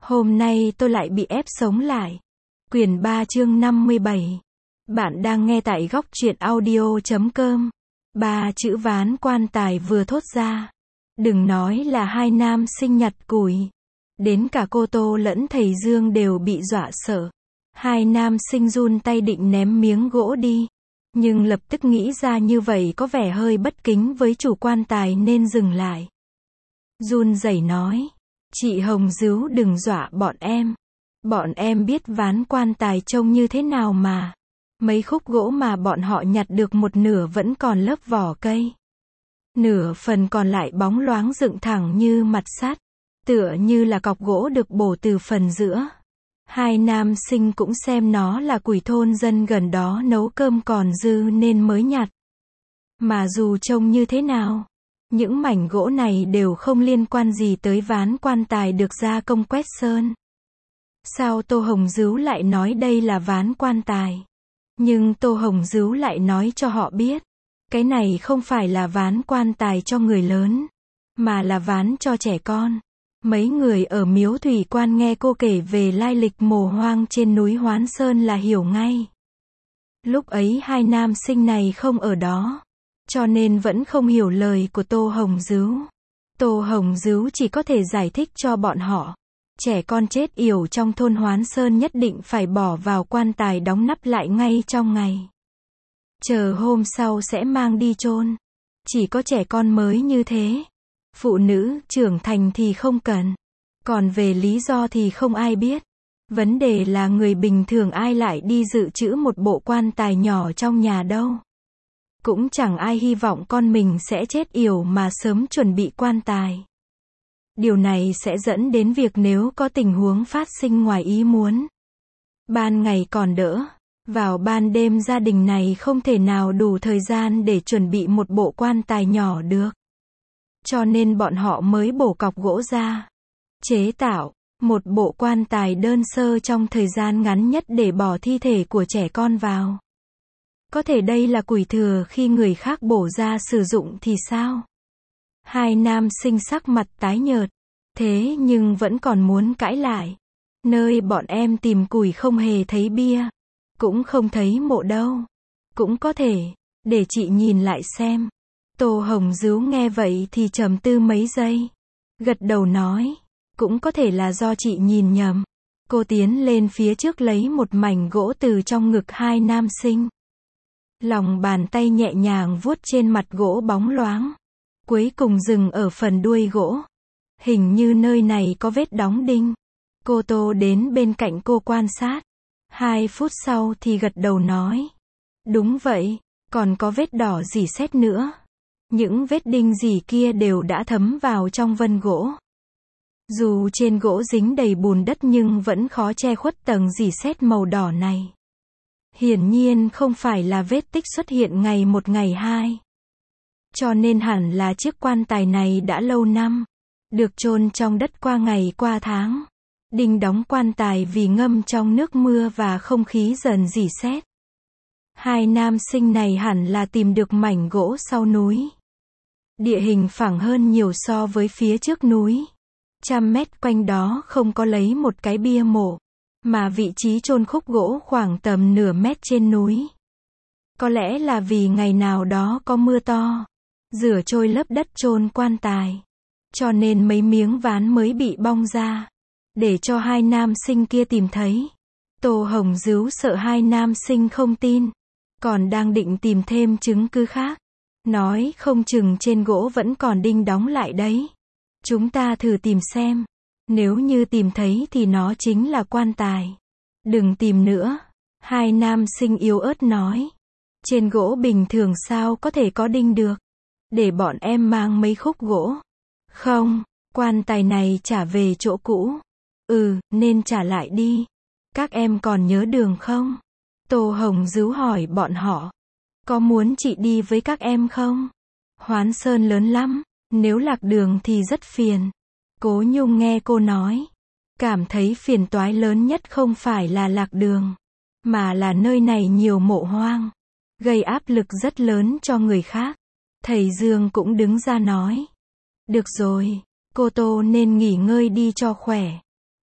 Hôm nay tôi lại bị ép sống lại. Quyển 3 chương 57. Bạn đang nghe tại góc truyện audio.com. Ba chữ ván quan tài vừa thốt ra. Đừng nói là hai nam sinh nhặt củi. Đến cả cô Tô lẫn thầy Dương đều bị dọa sợ. Hai nam sinh run tay định ném miếng gỗ đi. Nhưng lập tức nghĩ ra như vậy có vẻ hơi bất kính với chủ quan tài nên dừng lại. Run rẩy nói. Chị Hồng Dứu đừng dọa bọn em. Bọn em biết ván quan tài trông như thế nào mà. Mấy khúc gỗ mà bọn họ nhặt được một nửa vẫn còn lớp vỏ cây. Nửa phần còn lại bóng loáng dựng thẳng như mặt sắt. Tựa như là cọc gỗ được bổ từ phần giữa. Hai nam sinh cũng xem nó là củi thôn dân gần đó nấu cơm còn dư nên mới nhặt. Mà dù trông như thế nào, những mảnh gỗ này đều không liên quan gì tới ván quan tài được gia công quét sơn. Sao Tô Hồng Dứu lại nói đây là ván quan tài? Nhưng Tô Hồng Dứu lại nói cho họ biết, cái này không phải là ván quan tài cho người lớn, mà là ván cho trẻ con. Mấy người ở Miếu Thủy Quan nghe cô kể về lai lịch mồ hoang trên núi Hoán Sơn là hiểu ngay. Lúc ấy hai nam sinh này không ở đó, cho nên vẫn không hiểu lời của Tô Hồng Dứu. Tô Hồng Dứu chỉ có thể giải thích cho bọn họ. Trẻ con chết yểu trong thôn Hoán Sơn nhất định phải bỏ vào quan tài đóng nắp lại ngay trong ngày. Chờ hôm sau sẽ mang đi chôn. Chỉ có trẻ con mới như thế. Phụ nữ, trưởng thành thì không cần. Còn về lý do thì không ai biết. Vấn đề là người bình thường ai lại đi dự trữ một bộ quan tài nhỏ trong nhà đâu. Cũng chẳng ai hy vọng con mình sẽ chết yểu mà sớm chuẩn bị quan tài. Điều này sẽ dẫn đến việc nếu có tình huống phát sinh ngoài ý muốn. Ban ngày còn đỡ. Vào ban đêm gia đình này không thể nào đủ thời gian để chuẩn bị một bộ quan tài nhỏ được. Cho nên bọn họ mới bổ cọc gỗ ra. Chế tạo một bộ quan tài đơn sơ trong thời gian ngắn nhất để bỏ thi thể của trẻ con vào. Có thể đây là củi thừa khi người khác bổ ra sử dụng thì sao? Hai nam sinh sắc mặt tái nhợt. Thế nhưng vẫn còn muốn cãi lại. Nơi bọn em tìm củi không hề thấy bia. Cũng không thấy mộ đâu. Cũng có thể. Để chị nhìn lại xem. Tô Hồng Dứu nghe vậy thì trầm tư mấy giây. Gật đầu nói. Cũng có thể là do chị nhìn nhầm. Cô tiến lên phía trước lấy một mảnh gỗ từ trong ngực hai nam sinh. Lòng bàn tay nhẹ nhàng vuốt trên mặt gỗ bóng loáng. Cuối cùng dừng ở phần đuôi gỗ. Hình như nơi này có vết đóng đinh. Cô Tô đến bên cạnh cô quan sát. 2 phút sau thì gật đầu nói. Đúng vậy, còn có vết đỏ rỉ sét nữa. Những vết đinh rỉ kia đều đã thấm vào trong vân gỗ. Dù trên gỗ dính đầy bùn đất nhưng vẫn khó che khuất tầng rỉ sét màu đỏ này. Hiển nhiên không phải là vết tích xuất hiện ngày một ngày hai. Cho nên hẳn là chiếc quan tài này đã lâu năm. Được chôn trong đất qua ngày qua tháng. Đinh đóng quan tài vì ngâm trong nước mưa và không khí dần rỉ sét. Hai nam sinh này hẳn là tìm được mảnh gỗ sau núi. Địa hình phẳng hơn nhiều so với phía trước núi. 100 mét quanh đó không có lấy một cái bia mộ. Mà vị trí chôn khúc gỗ khoảng tầm nửa mét trên núi. Có lẽ là vì ngày nào đó có mưa to. Rửa trôi lớp đất chôn quan tài. Cho nên mấy miếng ván mới bị bong ra. Để cho hai nam sinh kia tìm thấy. Tô Hồng Dứu sợ hai nam sinh không tin. Còn đang định tìm thêm chứng cứ khác. Nói không chừng trên gỗ vẫn còn đinh đóng lại đấy. Chúng ta thử tìm xem. Nếu như tìm thấy thì nó chính là quan tài. Đừng tìm nữa. Hai nam sinh yếu ớt nói. Trên gỗ bình thường sao có thể có đinh được. Để bọn em mang mấy khúc gỗ. Không, quan tài này trả về chỗ cũ. Nên trả lại đi. Các em còn nhớ đường không? Tô Hồng Dứu hỏi bọn họ. Có muốn chị đi với các em không? Hoán Sơn lớn lắm, nếu lạc đường thì rất phiền. Cố Nhung nghe cô nói. Cảm thấy phiền toái lớn nhất không phải là lạc đường. Mà là nơi này nhiều mộ hoang. Gây áp lực rất lớn cho người khác. Thầy Dương cũng đứng ra nói. Được rồi, cô Tô nên nghỉ ngơi đi cho khỏe.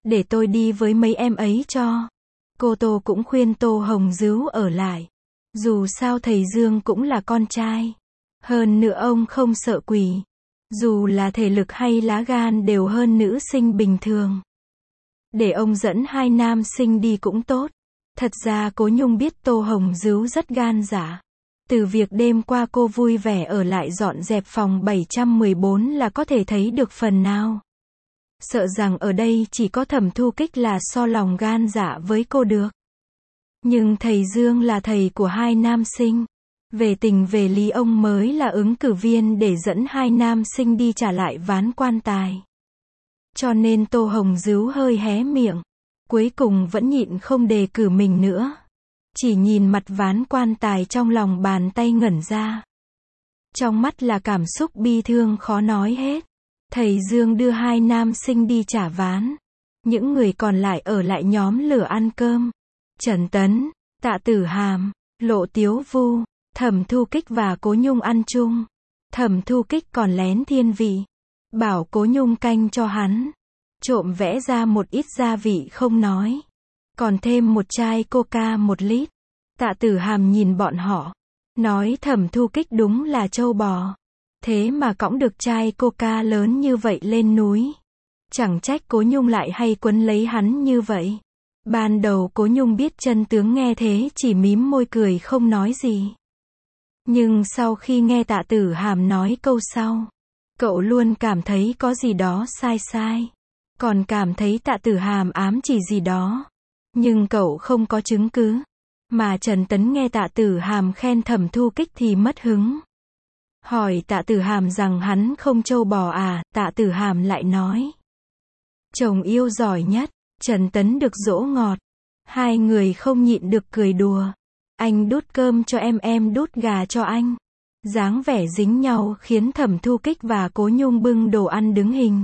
Để tôi đi với mấy em ấy cho. Cô Tô cũng khuyên Tô Hồng Dứu ở lại. Dù sao thầy Dương cũng là con trai. Hơn nữa ông không sợ quỷ. Dù là thể lực hay lá gan đều hơn nữ sinh bình thường. Để ông dẫn hai nam sinh đi cũng tốt. Thật ra Cố Nhung biết Tô Hồng Dứu rất gan dạ. Từ việc đêm qua cô vui vẻ ở lại dọn dẹp phòng 714 là có thể thấy được phần nào. Sợ rằng ở đây chỉ có Thẩm Thu Kích là so lòng gan dạ với cô được. Nhưng thầy Dương là thầy của hai nam sinh. Về tình về lý ông mới là ứng cử viên để dẫn hai nam sinh đi trả lại ván quan tài. Cho nên Tô Hồng Dứu hơi hé miệng. Cuối cùng vẫn nhịn không đề cử mình nữa. Chỉ nhìn mặt ván quan tài trong lòng bàn tay ngẩn ra. Trong mắt là cảm xúc bi thương khó nói hết. Thầy Dương đưa hai nam sinh đi trả ván. Những người còn lại ở lại nhóm lửa ăn cơm. Trần Tấn, Tạ Tử Hàm, Lộ Tiếu Vu, Thẩm Thu Kích và Cố Nhung ăn chung. Thẩm Thu Kích còn lén thiên vị. Bảo Cố Nhung canh cho hắn. Trộm vẽ ra một ít gia vị không nói. Còn thêm một chai coca 1 lít. Tạ Tử Hàm nhìn bọn họ. Nói Thẩm Thu Kích đúng là trâu bò. Thế mà cõng được chai coca lớn như vậy lên núi. Chẳng trách Cố Nhung lại hay quấn lấy hắn như vậy. Ban đầu Cố Nhung biết chân tướng nghe thế chỉ mím môi cười không nói gì. Nhưng sau khi nghe Tạ Tử Hàm nói câu sau, cậu luôn cảm thấy có gì đó sai sai. Còn cảm thấy Tạ Tử Hàm ám chỉ gì đó. Nhưng cậu không có chứng cứ. Mà Trần Tấn nghe Tạ Tử Hàm khen Thẩm Thu Kích thì mất hứng. Hỏi Tạ Tử Hàm rằng hắn không trâu bò à, Tạ Tử Hàm lại nói. Chồng yêu giỏi nhất, Trần Tấn được dỗ ngọt. Hai người không nhịn được cười đùa. Anh đút cơm cho em đút gà cho anh. Dáng vẻ dính nhau khiến Thẩm Thu Kích và Cố Nhung bưng đồ ăn đứng hình.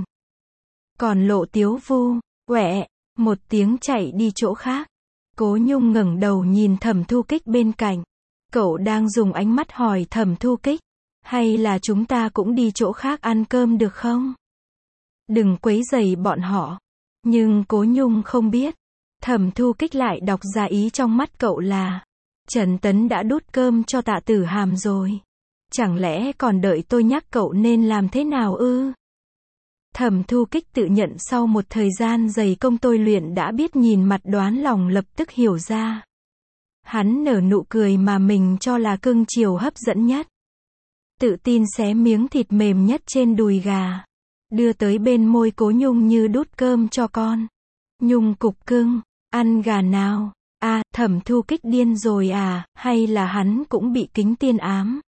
Còn Lộ Tiếu Vu, quẹ, một tiếng chạy đi chỗ khác. Cố Nhung ngẩng đầu nhìn Thẩm Thu Kích bên cạnh. Cậu đang dùng ánh mắt hỏi Thẩm Thu Kích. Hay là chúng ta cũng đi chỗ khác ăn cơm được không? Đừng quấy rầy bọn họ. Nhưng Cố Nhung không biết. Thẩm Thu Kích lại đọc ra ý trong mắt cậu là. Trần Tấn đã đút cơm cho Tạ Tử Hàm rồi. Chẳng lẽ còn đợi tôi nhắc cậu nên làm thế nào ư? Thẩm Thu Kích tự nhận sau một thời gian dày công tôi luyện đã biết nhìn mặt đoán lòng lập tức hiểu ra. Hắn nở nụ cười mà mình cho là cưng chiều hấp dẫn nhất. Tự tin xé miếng thịt mềm nhất trên đùi gà. Đưa tới bên môi Cố Nhung như đút cơm cho con. Nhung cục cưng, ăn gà nào? À, Thẩm Thu Kích điên rồi à, hay là hắn cũng bị kính tiên ám?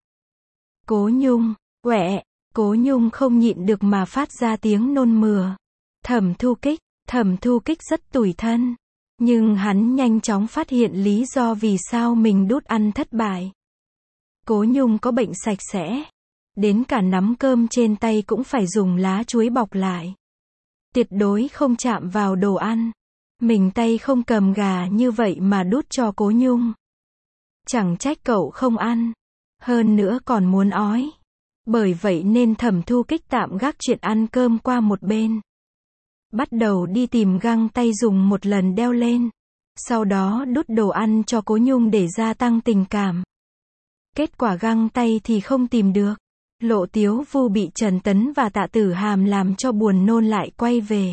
Cố Nhung, quẹ. Cố Nhung không nhịn được mà phát ra tiếng nôn mửa. Thẩm Thu Kích rất tủi thân. Nhưng hắn nhanh chóng phát hiện lý do vì sao mình đút ăn thất bại. Cố Nhung có bệnh sạch sẽ. Đến cả nắm cơm trên tay cũng phải dùng lá chuối bọc lại. Tuyệt đối không chạm vào đồ ăn. Mình tay không cầm gà như vậy mà đút cho Cố Nhung. Chẳng trách cậu không ăn. Hơn nữa còn muốn ói. Bởi vậy nên Thẩm Thu Kích tạm gác chuyện ăn cơm qua một bên. Bắt đầu đi tìm găng tay dùng một lần đeo lên. Sau đó đút đồ ăn cho Cố Nhung để gia tăng tình cảm. Kết quả găng tay thì không tìm được. Lộ Tiếu Vu bị Trần Tấn và Tạ Tử Hàm làm cho buồn nôn lại quay về.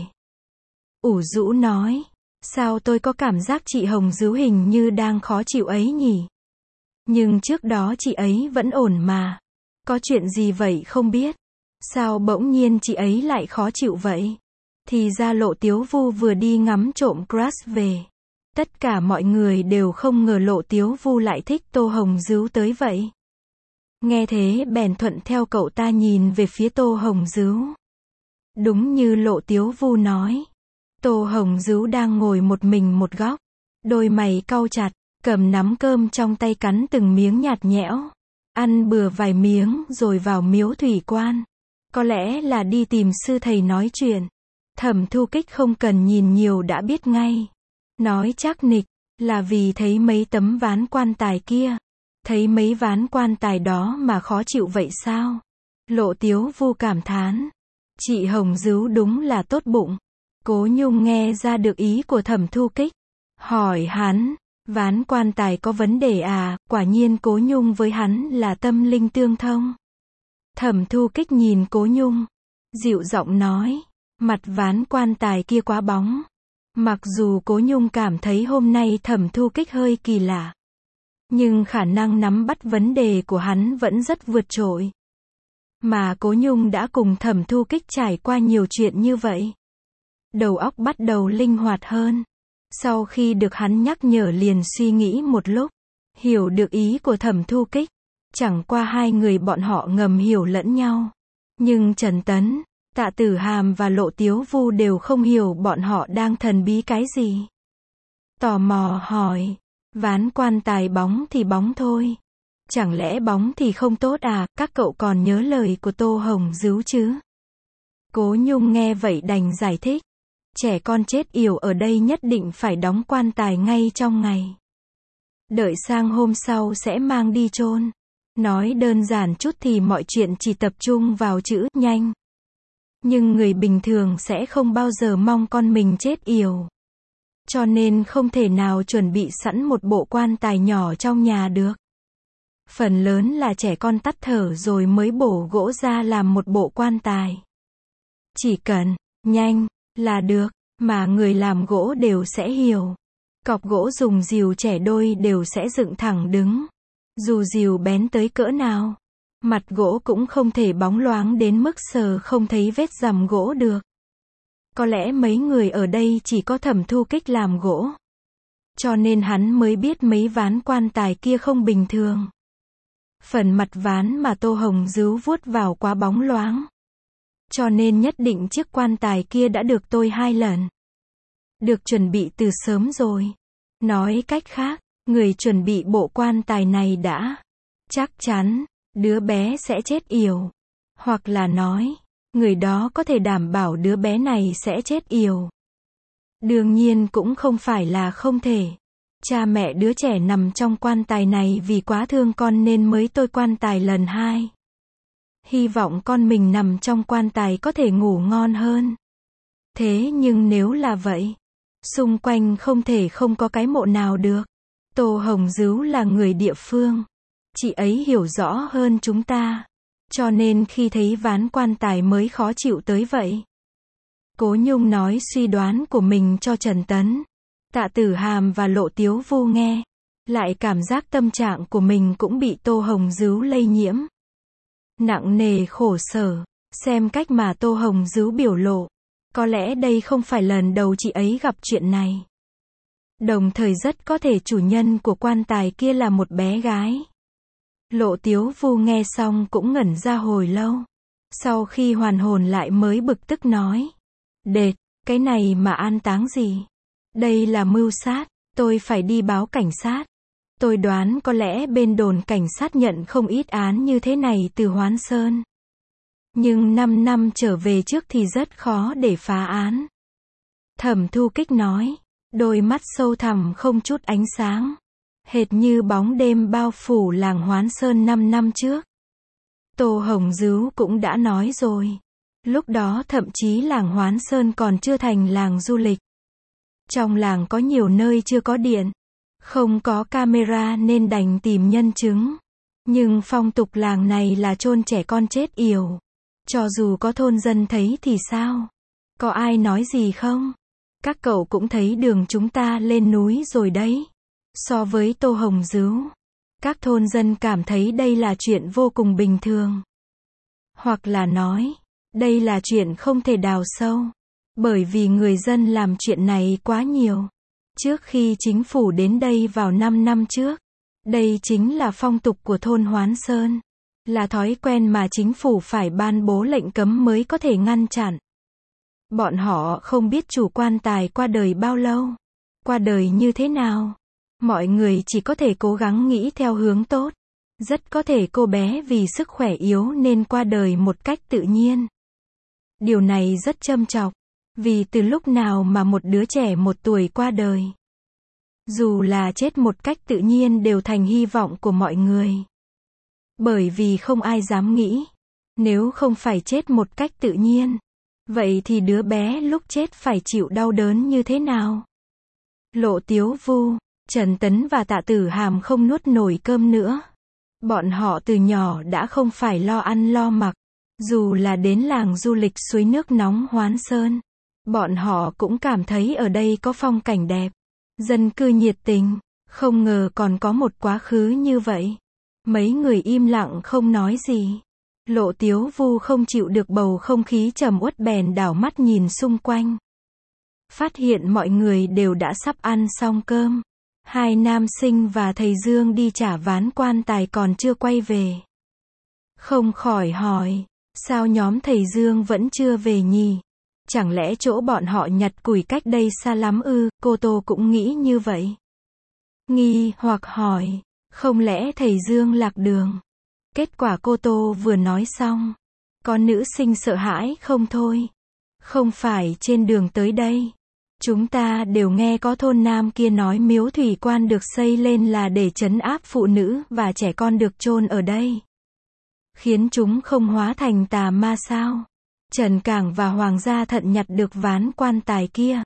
Ủ rũ nói. Sao tôi có cảm giác chị Hồng Dứu hình như đang khó chịu ấy nhỉ? Nhưng trước đó chị ấy vẫn ổn mà. Có chuyện gì vậy không biết? Sao bỗng nhiên chị ấy lại khó chịu vậy? Thì ra Lộ Tiếu Vu vừa đi ngắm trộm crush về. Tất cả mọi người đều không ngờ Lộ Tiếu Vu lại thích Tô Hồng Dứu tới vậy. Nghe thế bèn thuận theo cậu ta nhìn về phía Tô Hồng Dứu. Đúng như Lộ Tiếu Vu nói. Tô Hồng Dứu đang ngồi một mình một góc. Đôi mày cau chặt, cầm nắm cơm trong tay cắn từng miếng nhạt nhẽo. Ăn bừa vài miếng rồi vào miếu thủy quan. Có lẽ là đi tìm sư thầy nói chuyện. Thẩm Thu Kích không cần nhìn nhiều đã biết ngay. Nói chắc nịch, là vì thấy mấy tấm ván quan tài kia. Thấy mấy ván quan tài đó mà khó chịu vậy sao? Lộ Tiếu Vu cảm thán. Chị Hồng Dứu đúng là tốt bụng. Cố Nhung nghe ra được ý của Thẩm Thu Kích. Hỏi hắn, ván quan tài có vấn đề à? Quả nhiên Cố Nhung với hắn là tâm linh tương thông. Thẩm Thu Kích nhìn Cố Nhung, dịu giọng nói, mặt ván quan tài kia quá bóng. Mặc dù Cố Nhung cảm thấy hôm nay Thẩm Thu Kích hơi kỳ lạ, nhưng khả năng nắm bắt vấn đề của hắn vẫn rất vượt trội. Mà Cố Nhung đã cùng Thẩm Thu Kích trải qua nhiều chuyện như vậy. Đầu óc bắt đầu linh hoạt hơn. Sau khi được hắn nhắc nhở liền suy nghĩ một lúc, hiểu được ý của Thẩm Thu Kích. Chẳng qua hai người bọn họ ngầm hiểu lẫn nhau. Nhưng Trần Tấn, Tạ Tử Hàm và Lộ Tiếu Vu đều không hiểu bọn họ đang thần bí cái gì. Tò mò hỏi, ván quan tài bóng thì bóng thôi. Chẳng lẽ bóng thì không tốt à? Các cậu còn nhớ lời của Tô Hồng Dứu chứ? Cố Nhung nghe vậy đành giải thích. Trẻ con chết yểu ở đây nhất định phải đóng quan tài ngay trong ngày. Đợi sang hôm sau sẽ mang đi chôn. Nói đơn giản chút thì mọi chuyện chỉ tập trung vào chữ nhanh. Nhưng người bình thường sẽ không bao giờ mong con mình chết yểu. Cho nên không thể nào chuẩn bị sẵn một bộ quan tài nhỏ trong nhà được. Phần lớn là trẻ con tắt thở rồi mới bổ gỗ ra làm một bộ quan tài. Chỉ cần nhanh là được, mà người làm gỗ đều sẽ hiểu. Cọc gỗ dùng rìu chẻ đôi đều sẽ dựng thẳng đứng. Dù rìu bén tới cỡ nào, mặt gỗ cũng không thể bóng loáng đến mức sờ không thấy vết rằm gỗ được. Có lẽ mấy người ở đây chỉ có Thẩm Thu Kích làm gỗ. Cho nên hắn mới biết mấy ván quan tài kia không bình thường. Phần mặt ván mà Tô Hồng Dứu vuốt vào quá bóng loáng. Cho nên nhất định chiếc quan tài kia đã được tôi 2 lần. Được chuẩn bị từ sớm rồi. Nói cách khác, người chuẩn bị bộ quan tài này đã chắc chắn đứa bé sẽ chết yểu. Hoặc là nói, người đó có thể đảm bảo đứa bé này sẽ chết yểu. Đương nhiên cũng không phải là không thể. Cha mẹ đứa trẻ nằm trong quan tài này vì quá thương con nên mới tôi quan tài lần 2. Hy vọng con mình nằm trong quan tài có thể ngủ ngon hơn. Thế nhưng nếu là vậy, xung quanh không thể không có cái mộ nào được. Tô Hồng Dứu là người địa phương. Chị ấy hiểu rõ hơn chúng ta. Cho nên khi thấy ván quan tài mới khó chịu tới vậy. Cố Nhung nói suy đoán của mình cho Trần Tấn, Tạ Tử Hàm và Lộ Tiếu Vu nghe. Lại cảm giác tâm trạng của mình cũng bị Tô Hồng Dứu lây nhiễm. Nặng nề khổ sở. Xem cách mà Tô Hồng Dứu biểu lộ. Có lẽ đây không phải lần đầu chị ấy gặp chuyện này. Đồng thời rất có thể chủ nhân của quan tài kia là một bé gái. Lộ Tiếu Vu nghe xong cũng ngẩn ra hồi lâu. Sau khi hoàn hồn lại mới bực tức nói. Đệt, cái này mà an táng gì? Đây là mưu sát, tôi phải đi báo cảnh sát. Tôi đoán có lẽ bên đồn cảnh sát nhận không ít án như thế này từ Hoán Sơn. Nhưng 5 năm trở về trước thì rất khó để phá án. Thẩm Thu Kích nói, đôi mắt sâu thẳm không chút ánh sáng. Hệt như bóng đêm bao phủ làng Hoán Sơn 5 năm trước. Tô Hồng Dứu cũng đã nói rồi. Lúc đó thậm chí làng Hoán Sơn còn chưa thành làng du lịch. Trong làng có nhiều nơi chưa có điện. Không có camera nên đành tìm nhân chứng. Nhưng phong tục làng này là chôn trẻ con chết yểu. Cho dù có thôn dân thấy thì sao? Có ai nói gì không? Các cậu cũng thấy đường chúng ta lên núi rồi đấy. So với Tô Hồng Dứu, các thôn dân cảm thấy đây là chuyện vô cùng bình thường. Hoặc là nói, đây là chuyện không thể đào sâu. Bởi vì người dân làm chuyện này quá nhiều. Trước khi chính phủ đến đây vào 5 năm trước. Đây chính là phong tục của thôn Hoán Sơn. Là thói quen mà chính phủ phải ban bố lệnh cấm mới có thể ngăn chặn. Bọn họ không biết chủ quan tài qua đời bao lâu. Qua đời như thế nào. Mọi người chỉ có thể cố gắng nghĩ theo hướng tốt. Rất có thể cô bé vì sức khỏe yếu nên qua đời một cách tự nhiên. Điều này rất châm chọc. Vì từ lúc nào mà một đứa trẻ 1 tuổi qua đời. Dù là chết một cách tự nhiên đều thành hy vọng của mọi người. Bởi vì không ai dám nghĩ. Nếu không phải chết một cách tự nhiên, Vậy thì đứa bé lúc chết phải chịu đau đớn như thế nào? Lộ Tiếu Vu, Trần Tấn và Tạ Tử Hàm không nuốt nổi cơm nữa. Bọn họ từ nhỏ đã không phải lo ăn lo mặc. Dù là đến làng du lịch suối nước nóng Hoán Sơn, bọn họ cũng cảm thấy ở đây có phong cảnh đẹp, dân cư nhiệt tình, không ngờ còn có một quá khứ như vậy. Mấy người im lặng không nói gì. Lộ Tiếu Vu không chịu được bầu không khí trầm uất bèn đảo mắt nhìn xung quanh. Phát hiện mọi người đều đã sắp ăn xong cơm. Hai nam sinh và thầy Dương đi trả ván quan tài còn chưa quay về. Không khỏi hỏi, sao nhóm thầy Dương vẫn chưa về nhỉ? Chẳng lẽ chỗ bọn họ nhặt củi cách đây xa lắm ư? Cô Tô cũng nghĩ như vậy. Nghi hoặc hỏi, không lẽ thầy Dương lạc đường? Kết quả cô Tô vừa nói xong, có nữ sinh sợ hãi không thôi. Không phải trên đường tới đây. Chúng ta đều nghe có thôn nam kia nói miếu thủy quan được xây lên là để trấn áp phụ nữ và trẻ con được chôn ở đây. Khiến chúng không hóa thành tà ma sao? Trần Cảng và Hoàng Gia Thận nhặt được ván quan tài kia.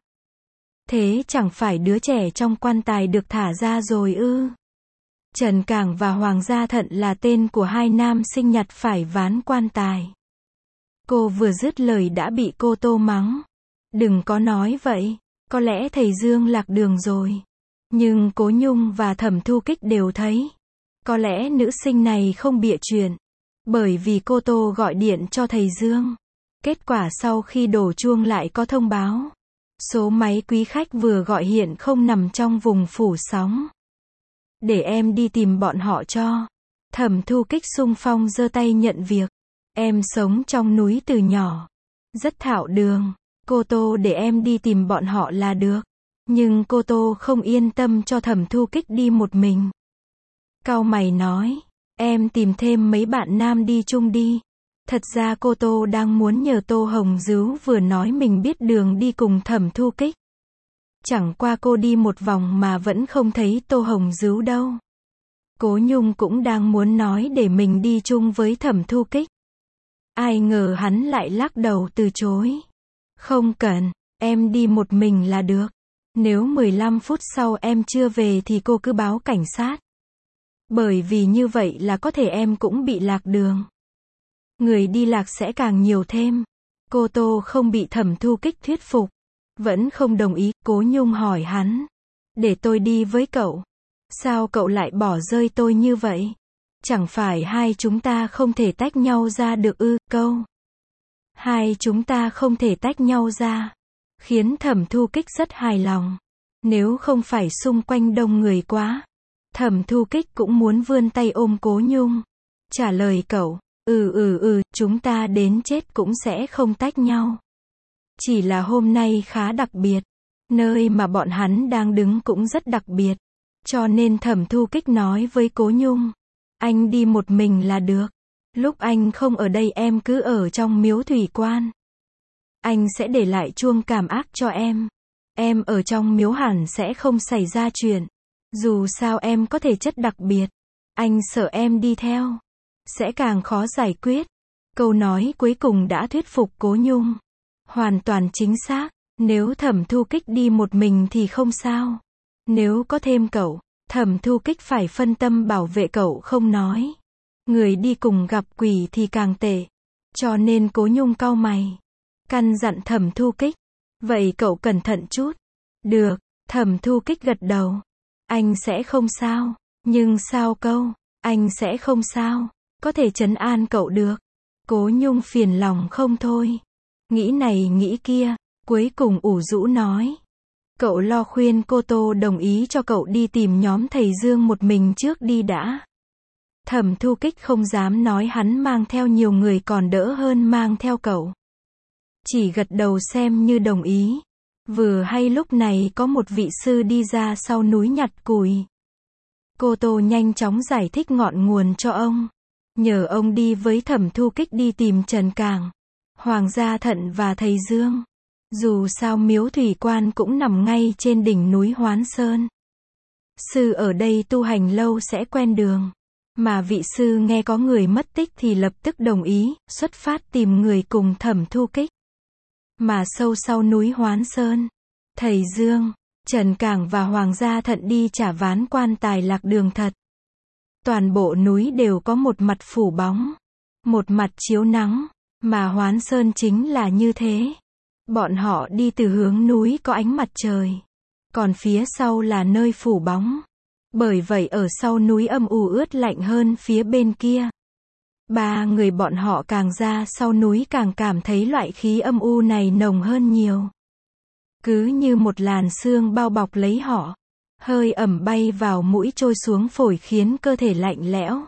Thế chẳng phải đứa trẻ trong quan tài được thả ra rồi ư? Trần Cảng và Hoàng Gia Thận là tên của hai nam sinh nhặt phải ván quan tài. Cô vừa dứt lời đã bị cô Tô mắng. Đừng có nói vậy, có lẽ thầy Dương lạc đường rồi. Nhưng Cố Nhung và Thẩm Thu Kích đều thấy. Có lẽ nữ sinh này không bịa chuyện. Bởi vì cô Tô gọi điện cho thầy Dương. Kết quả sau khi đổ chuông lại có thông báo. Số máy quý khách vừa gọi hiện không nằm trong vùng phủ sóng. Để em đi tìm bọn họ cho. Thẩm Thu Kích xung phong giơ tay nhận việc. Em sống trong núi từ nhỏ. Rất thạo đường. Cô Tô để em đi tìm bọn họ là được. Nhưng cô Tô không yên tâm cho Thẩm Thu Kích đi một mình. Cau mày nói, em tìm thêm mấy bạn nam đi chung đi. Thật ra cô Tô đang muốn nhờ Tô Hồng Dứu vừa nói mình biết đường đi cùng Thẩm Thu Kích. Chẳng qua cô đi một vòng mà vẫn không thấy Tô Hồng Dứu đâu. Cố Nhung cũng đang muốn nói để mình đi chung với Thẩm Thu Kích. Ai ngờ hắn lại lắc đầu từ chối. Không cần, em đi một mình là được. Nếu 15 phút sau em chưa về thì cô cứ báo cảnh sát. Bởi vì như vậy là có thể em cũng bị lạc đường. Người đi lạc sẽ càng nhiều thêm. Cô Tô không bị Thẩm Thu Kích thuyết phục. Vẫn không đồng ý. Cố Nhung hỏi hắn. Để tôi đi với cậu. Sao cậu lại bỏ rơi tôi như vậy? Chẳng phải hai chúng ta không thể tách nhau ra được ư? Câu hai chúng ta không thể tách nhau ra khiến Thẩm Thu Kích rất hài lòng. Nếu không phải xung quanh đông người quá, Thẩm Thu Kích cũng muốn vươn tay ôm Cố Nhung. Trả lời cậu, chúng ta đến chết cũng sẽ không tách nhau. Chỉ là hôm nay khá đặc biệt. Nơi mà bọn hắn đang đứng cũng rất đặc biệt. Cho nên Thẩm Thu Kích nói với Cố Nhung, anh đi một mình là được. Lúc anh không ở đây em cứ ở trong miếu thủy quan. Anh sẽ để lại chuông cảm ác cho em. Em ở trong miếu hẳn sẽ không xảy ra chuyện. Dù sao em có thể chất đặc biệt. Anh sợ em đi theo sẽ càng khó giải quyết. Câu nói cuối cùng đã thuyết phục Cố Nhung. Hoàn toàn chính xác. Nếu Thẩm Thu Kích đi một mình thì không sao. Nếu có thêm cậu, Thẩm Thu Kích phải phân tâm bảo vệ cậu không nói. Người đi cùng gặp quỷ thì càng tệ. Cho nên Cố Nhung cau mày. Căn dặn Thẩm Thu Kích. Vậy cậu cẩn thận chút. Được, Thẩm Thu Kích gật đầu. Anh sẽ không sao. Nhưng sao câu? Anh sẽ không sao. Có thể trấn an cậu được. Cố Nhung phiền lòng không thôi. Nghĩ này nghĩ kia. Cuối cùng ủ rũ nói. Cậu lo khuyên cô Tô đồng ý cho cậu đi tìm nhóm thầy Dương một mình trước đi đã. Thẩm Thu Kích không dám nói hắn mang theo nhiều người còn đỡ hơn mang theo cậu. Chỉ gật đầu xem như đồng ý. Vừa hay lúc này có một vị sư đi ra sau núi nhặt củi. Cô Tô nhanh chóng giải thích ngọn nguồn cho ông. Nhờ ông đi với Thẩm Thu Kích đi tìm Trần Cảng, Hoàng Gia Thận và thầy Dương. Dù sao miếu thủy quan cũng nằm ngay trên đỉnh núi Hoán Sơn. Sư ở đây tu hành lâu sẽ quen đường. Mà vị sư nghe có người mất tích thì lập tức đồng ý, xuất phát tìm người cùng Thẩm Thu Kích. mà sâu sau núi Hoán Sơn. Thầy Dương, Trần Cảng và Hoàng Gia Thận đi trả ván quan tài lạc đường thật. Toàn bộ núi đều có một mặt phủ bóng, một mặt chiếu nắng, mà Hoán Sơn chính là như thế. Bọn họ đi từ hướng núi có ánh mặt trời, còn phía sau là nơi phủ bóng. Bởi vậy ở sau núi âm u ướt lạnh hơn phía bên kia. Ba người bọn họ càng ra sau núi càng cảm thấy loại khí âm u này nồng hơn nhiều. Cứ như một làn sương bao bọc lấy họ. Hơi ẩm bay vào mũi trôi xuống phổi khiến cơ thể lạnh lẽo.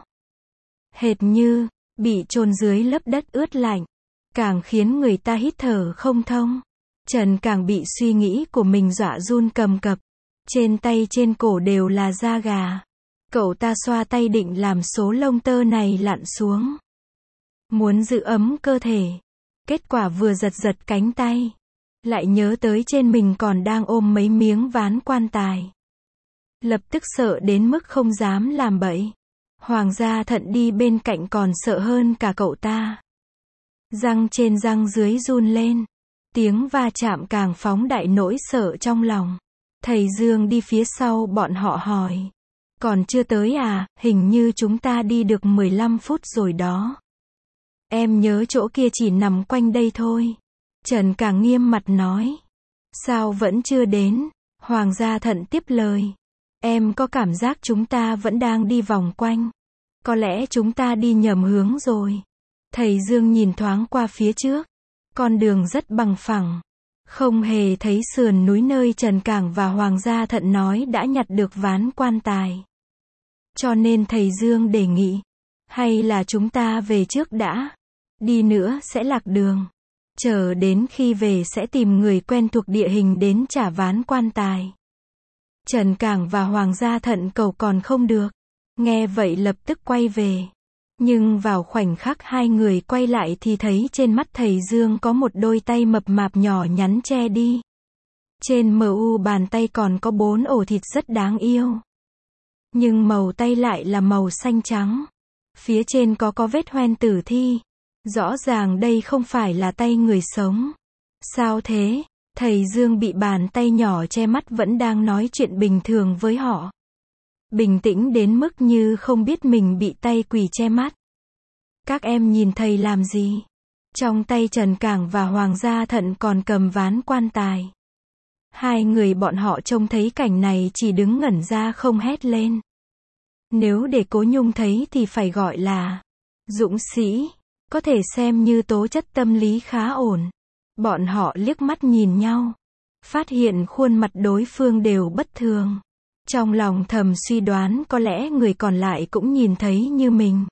Hệt như bị chôn dưới lớp đất ướt lạnh. Càng khiến người ta hít thở không thông. Trần càng bị suy nghĩ của mình dọa run cầm cập. Trên tay trên cổ đều là da gà. Cậu ta xoa tay định làm số lông tơ này lặn xuống. Muốn giữ ấm cơ thể. Kết quả vừa giật giật cánh tay. Lại nhớ tới trên mình còn đang ôm mấy miếng ván quan tài. Lập tức sợ đến mức không dám làm bậy. Hoàng Gia Thận đi bên cạnh còn sợ hơn cả cậu ta. Răng trên răng dưới run lên. Tiếng va chạm càng phóng đại nỗi sợ trong lòng. Thầy Dương đi phía sau bọn họ hỏi. Còn chưa tới à, hình như chúng ta đi được 15 phút rồi đó. Em nhớ chỗ kia chỉ nằm quanh đây thôi. Trần càng nghiêm mặt nói. Sao vẫn chưa đến? Hoàng Gia Thận tiếp lời. Em có cảm giác chúng ta vẫn đang đi vòng quanh. Có lẽ chúng ta đi nhầm hướng rồi. Thầy Dương nhìn thoáng qua phía trước. Con đường rất bằng phẳng. Không hề thấy sườn núi nơi Trần Cảng và Hoàng Gia Thận nói đã nhặt được ván quan tài. Cho nên thầy Dương đề nghị. Hay là chúng ta về trước đã. Đi nữa sẽ lạc đường. Chờ đến khi về sẽ tìm người quen thuộc địa hình đến trả ván quan tài. Trần Cảng và Hoàng Gia Thận cầu còn không được. Nghe vậy lập tức quay về. Nhưng vào khoảnh khắc hai người quay lại thì thấy trên mắt thầy Dương có một đôi tay mập mạp nhỏ nhắn che đi. Trên mu bàn tay còn có 4 ổ thịt rất đáng yêu. Nhưng màu tay lại là màu xanh trắng. Phía trên có vết hoen tử thi. Rõ ràng đây không phải là tay người sống. Sao thế? Thầy Dương bị bàn tay nhỏ che mắt vẫn đang nói chuyện bình thường với họ. Bình tĩnh đến mức như không biết mình bị tay quỷ che mắt. Các em nhìn thầy làm gì? Trong tay Trần Cảng và Hoàng Gia Thận còn cầm ván quan tài. Hai người bọn họ trông thấy cảnh này chỉ đứng ngẩn ra không hét lên. Nếu để Cố Nhung thấy thì phải gọi là dũng sĩ. Có thể xem như tố chất tâm lý khá ổn. Bọn họ liếc mắt nhìn nhau. Phát hiện khuôn mặt đối phương đều bất thường. Trong lòng thầm suy đoán có lẽ người còn lại cũng nhìn thấy như mình.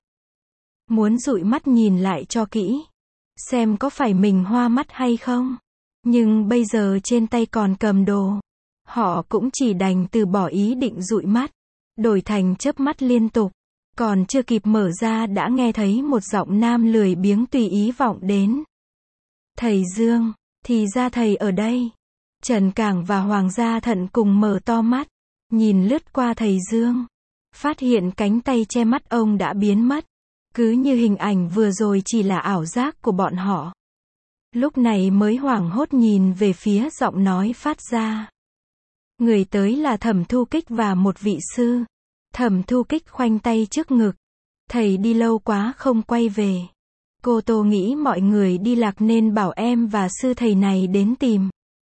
Muốn dụi mắt nhìn lại cho kỹ. Xem có phải mình hoa mắt hay không. Nhưng bây giờ trên tay còn cầm đồ. Họ cũng chỉ đành từ bỏ ý định dụi mắt. Đổi thành chớp mắt liên tục. Còn chưa kịp mở ra đã nghe thấy một giọng nam lười biếng tùy ý vọng đến. Thầy Dương, thì ra thầy ở đây. Trần Cảng và Hoàng Gia Thận cùng mở to mắt. Nhìn lướt qua thầy Dương. Phát hiện cánh tay che mắt ông đã biến mất. Cứ như hình ảnh vừa rồi chỉ là ảo giác của bọn họ. Lúc này mới hoảng hốt nhìn về phía giọng nói phát ra. Người tới là Thẩm Thu Kích và một vị sư. Thẩm Thu Kích khoanh tay trước ngực. Thầy đi lâu quá không quay về. Cô Tô nghĩ mọi người đi lạc nên bảo em và sư thầy này đến tìm.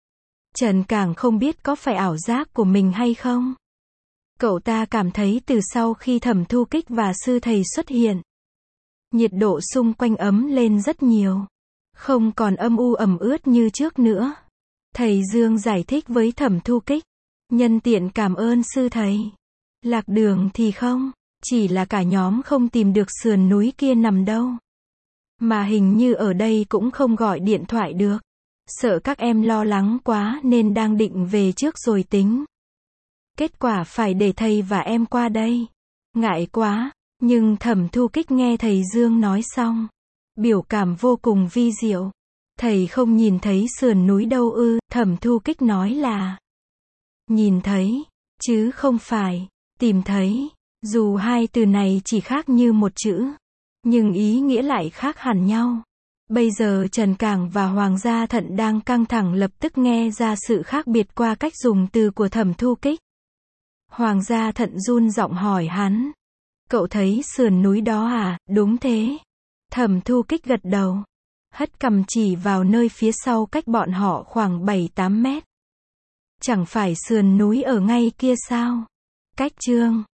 Trần Cảng không biết có phải ảo giác của mình hay không. Cậu ta cảm thấy từ sau khi Thẩm Thu Kích và sư thầy xuất hiện, nhiệt độ xung quanh ấm lên rất nhiều. Không còn âm u ẩm ướt như trước nữa. Thầy Dương giải thích với Thẩm Thu Kích. Nhân tiện cảm ơn sư thầy. Lạc đường thì không, chỉ là cả nhóm không tìm được sườn núi kia nằm đâu. Mà hình như ở đây cũng không gọi điện thoại được. Sợ các em lo lắng quá nên đang định về trước rồi tính. Kết quả phải để thầy và em qua đây. Ngại quá, nhưng Thẩm Thu Kích nghe thầy Dương nói xong. Biểu cảm vô cùng vi diệu. Thầy không nhìn thấy sườn núi đâu ư? Thẩm Thu Kích nói là nhìn thấy, chứ không phải tìm thấy. Dù hai từ này chỉ khác như một chữ, nhưng ý nghĩa lại khác hẳn nhau. Bây giờ Trần Cảng và Hoàng Gia Thận đang căng thẳng lập tức nghe ra sự khác biệt qua cách dùng từ của Thẩm Thu Kích. Hoàng Gia Thận run giọng hỏi hắn. Cậu thấy sườn núi đó à? Đúng thế. Thẩm Thu Kích gật đầu. Hất cằm chỉ vào nơi phía sau cách bọn họ khoảng 7-8 mét. Chẳng phải sườn núi ở ngay kia sao? Cách Chương